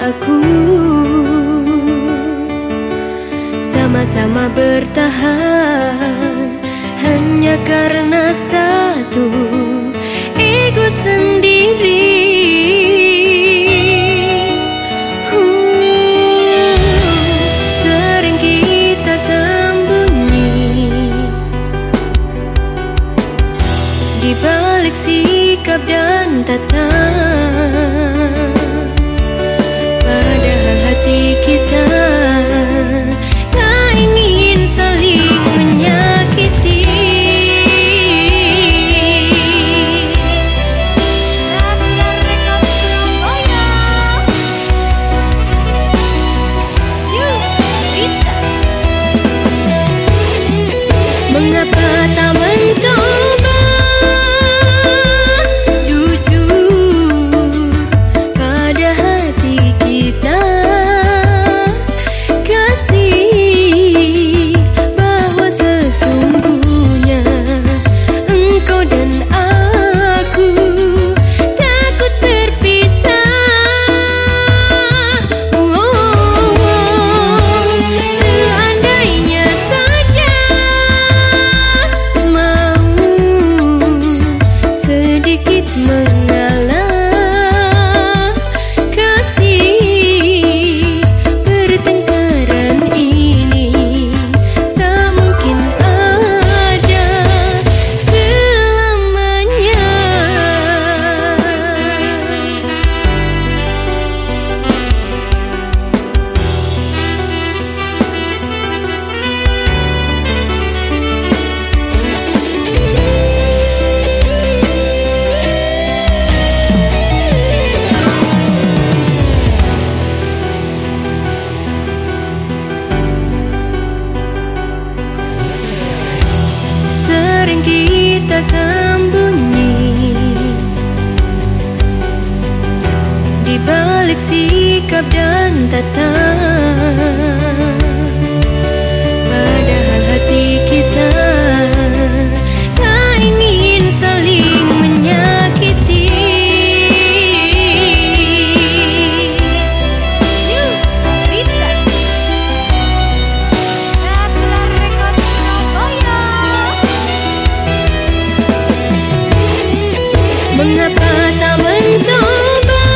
aku, sama-sama bertahan hanya karena satu ego sendiri. Sering kita sembunyi di balik sikap dan tata, padahal hati kita tak ingin saling menyakiti. Mengapa tak mencoba jujur pada hati kita, kasih bahwa sesungguhnya engkau dan aku takut terpisah. Seandainya saja sedikit mengalah, kasih pertengkaran ini tak mungkin ada selamanya. Sering kita sembunyi di balik sikap dan tata, padahal hati kita tak ingin saling menyakiti. Mengapa tak mencoba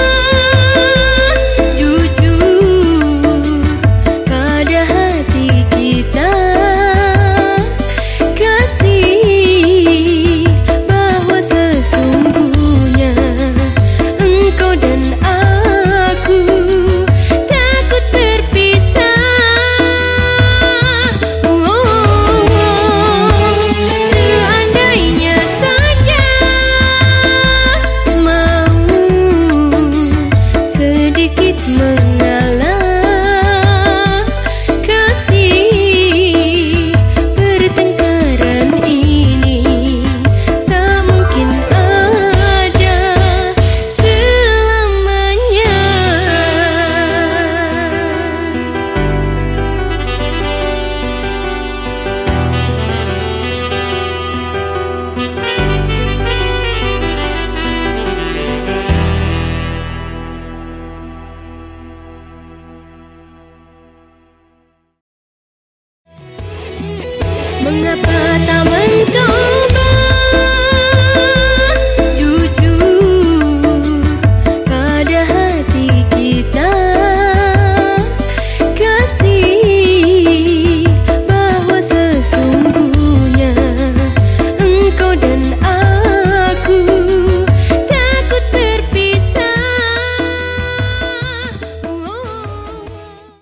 jujur pada hati kita, kasih bahwa sesungguhnya engkau dan aku takut terpisah. Seandainya saja sedikit mengalah, kasih pertengkaran ini tak mungkin ada selamanya. Mengapa tak mencoba